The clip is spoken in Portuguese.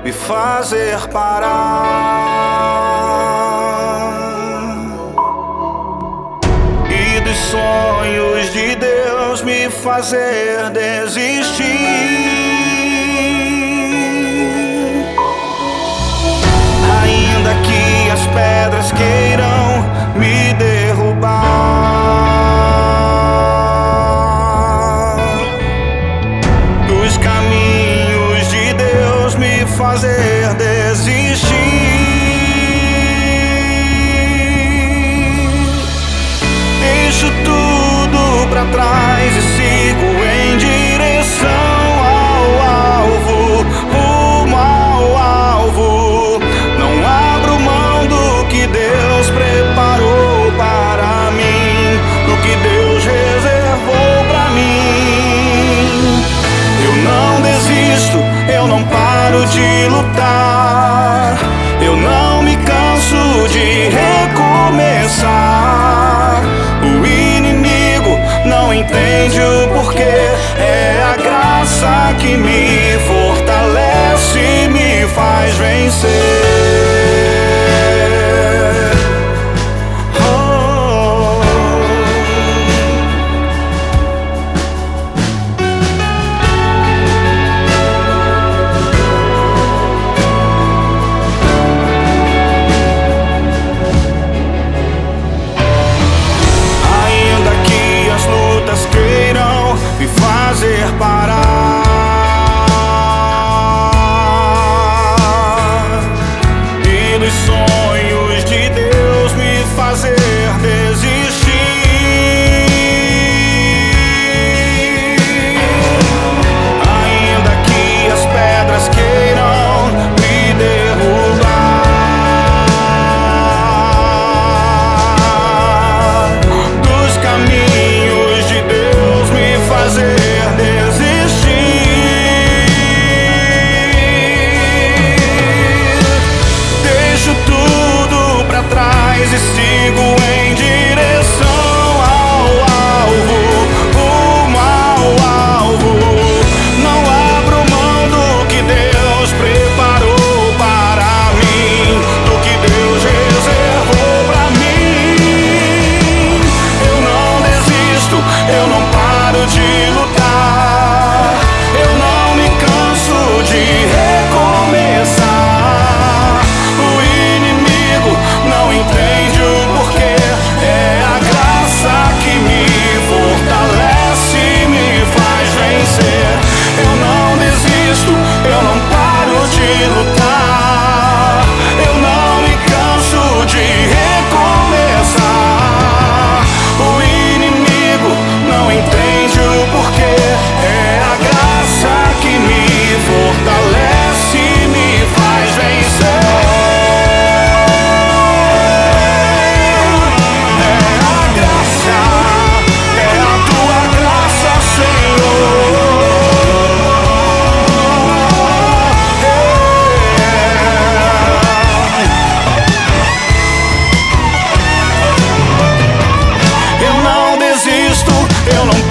me fazer parar, e dos sonhos de Deus me fazer desistir. Ainda que as pedras queiram me derrubar, dos caminhos de Deus me fazer desistir. Deixo tudo pra trás e sigo em direção ao alvo, rumo ao alvo. Não abro mão do que Deus preparou para mim, do que Deus reservou pra mim. Eu não desisto, eu não paro de lutar, eu não me canso de recomeçar. O inimigo não entende o porquê, é a graça que me fortalece e me faz vencer. Fazer parar, e dos sonhos de Deus me fazer desistir. Ainda que as pedras queiram me derrubar, dos caminhos de Deus me fazer e sigo em direção ao alvo, rumo ao alvo. Não abro mão do que Deus preparou para mim, do que Deus reservou para mim. Eu não desisto, eu não paro de lutar, eu não me canso de recomeçar. O inimigo não entende o porquê, é a graça que me fortalece e me faz vencer. Eu não desisto, eu não paro de lutar, eu não me canso de recomeçar. O inimigo não entende o porquê, é a graça que me fortalece e me faz vencer. Eu não